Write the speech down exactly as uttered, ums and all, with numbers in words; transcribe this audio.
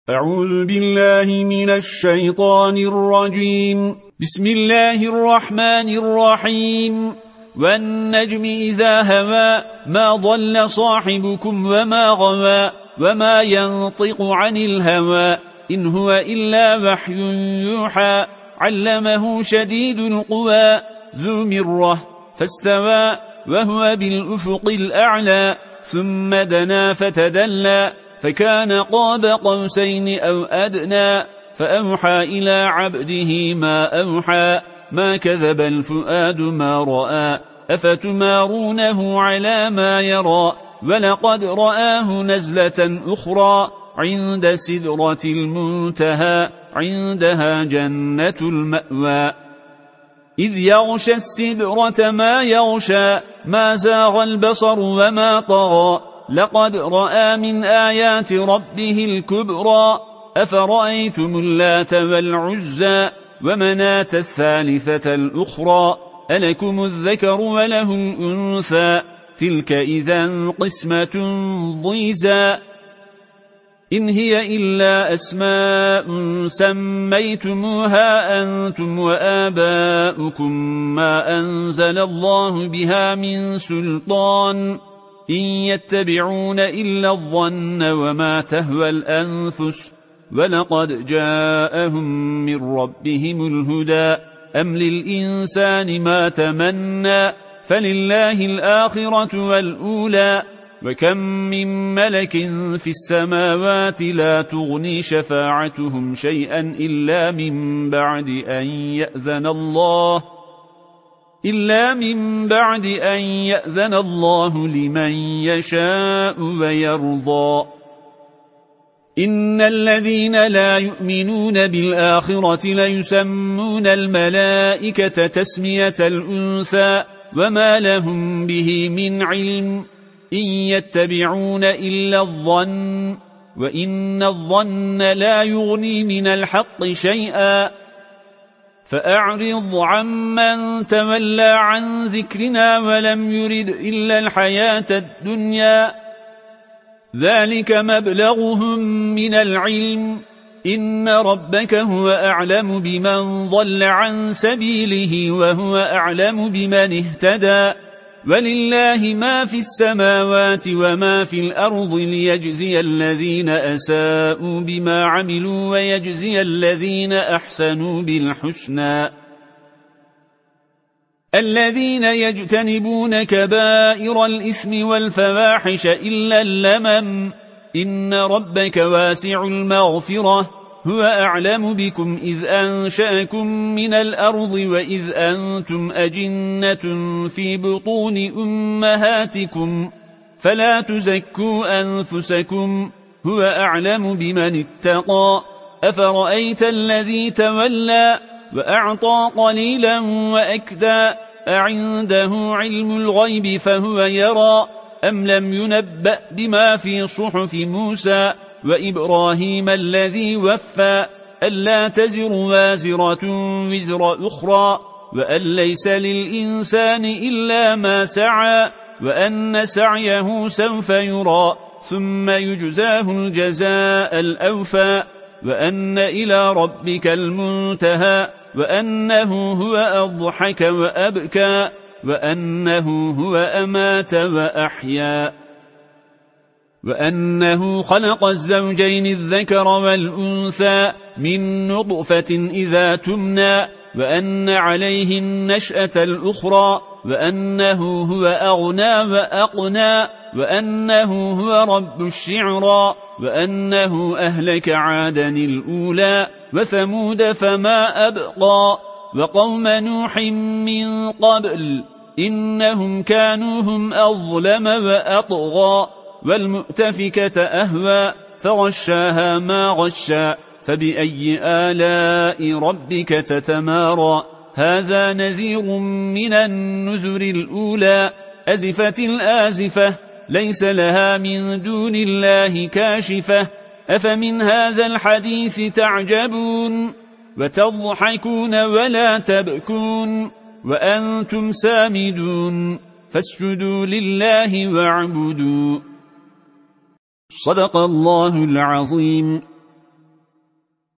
أعوذ بالله من الشيطان الرجيم. بسم الله الرحمن الرحيم. والنجم إذا هوى ما ضل صاحبكم وما غوى وما ينطق عن الهوى إن هو إلا وحي يوحى علمه شديد القوى ذو مرة فاستوى وهو بالأفق الأعلى ثم دنا فتدلى فكان قاب قوسين أو أدنى فأوحى إلى عبده ما أوحى ما كذب الفؤاد ما رأى أفتمارونه على ما يرى ولقد رآه نزلة أخرى عند سدرة المنتهى عندها جنة المأوى إذ يغشى السدرة ما يغشى ما زاغ البصر وما طغى لقد رأى من آيات ربه الكبرى أفرأيتم اللات والعزى ومناة الثالثة الأخرى ألكم الذكر وله الأنثى تلك إذا قسمة ضيزى إن هي إلا أسماء سميتموها أنتم وآباؤكم ما أنزل الله بها من سلطان إن يتبعون إلا الظن وما تهوى الأنفس ولقد جاءهم من ربهم الهدى أم للإنسان ما تمنى فلله الآخرة والأولى وكم من ملك في السماوات لا تغني شفاعتهم شيئا إلا من بعد أن يأذن الله إلا من بعد أن يأذن الله لمن يشاء ويرضى إن الذين لا يؤمنون بالآخرة ليسمون الملائكة تسمية الأنثى وما لهم به من علم إن يتبعون إلا الظن وإن الظن لا يغني من الحق شيئا فأعرض عمن تولى عن ذكرنا ولم يرد إلا الحياة الدنيا ذلك مبلغهم من العلم إن ربك هو أعلم بمن ضل عن سبيله وهو أعلم بمن اهتدى ولله ما في السماوات وما في الأرض ليجزي الذين أساءوا بما عملوا ويجزي الذين أحسنوا بالحسنى الذين يجتنبون كبائر الإثم والفواحش إلا اللمم إن ربك واسع المغفرة هو أعلم بكم إذ أنشأكم من الأرض وإذ أنتم أجنة في بطون أمهاتكم فلا تزكوا أنفسكم هو أعلم بمن اتقى أفرأيت الذي تولى وأعطى قليلا وأكدى أعنده علم الغيب فهو يرى أم لم ينبأ بما في صحف موسى وإبراهيم الذي وفى ألا تزر وازرة وزر أخرى وأن ليس للإنسان إلا ما سعى وأن سعيه سوف يرى ثم يجزاه الجزاء الأوفى وأن إلى ربك المنتهى وأنه هو أضحك وأبكى وأنه هو أمات وأحيا وأنه خلق الزوجين الذكر والأنثى من نطفة إذا تمنى وأن عليه النشأة الأخرى وأنه هو أغنى وأقنى وأنه هو رب الشعرى وأنه أهلك عادا الأولى وثمود فما أبقى وقوم نوح من قبل إنهم كانوا هم أظلم وأطغى والمؤتفكة أهوى فغشاها ما غشى فبأي آلاء ربك تتمارى هذا نذير من النذر الأولى أزفت الآزفة ليس لها من دون الله كاشفة أفمن هذا الحديث تعجبون وتضحكون ولا تبكون وأنتم سامدون فاسجدوا لله واعبدوا صدق الله العظيم.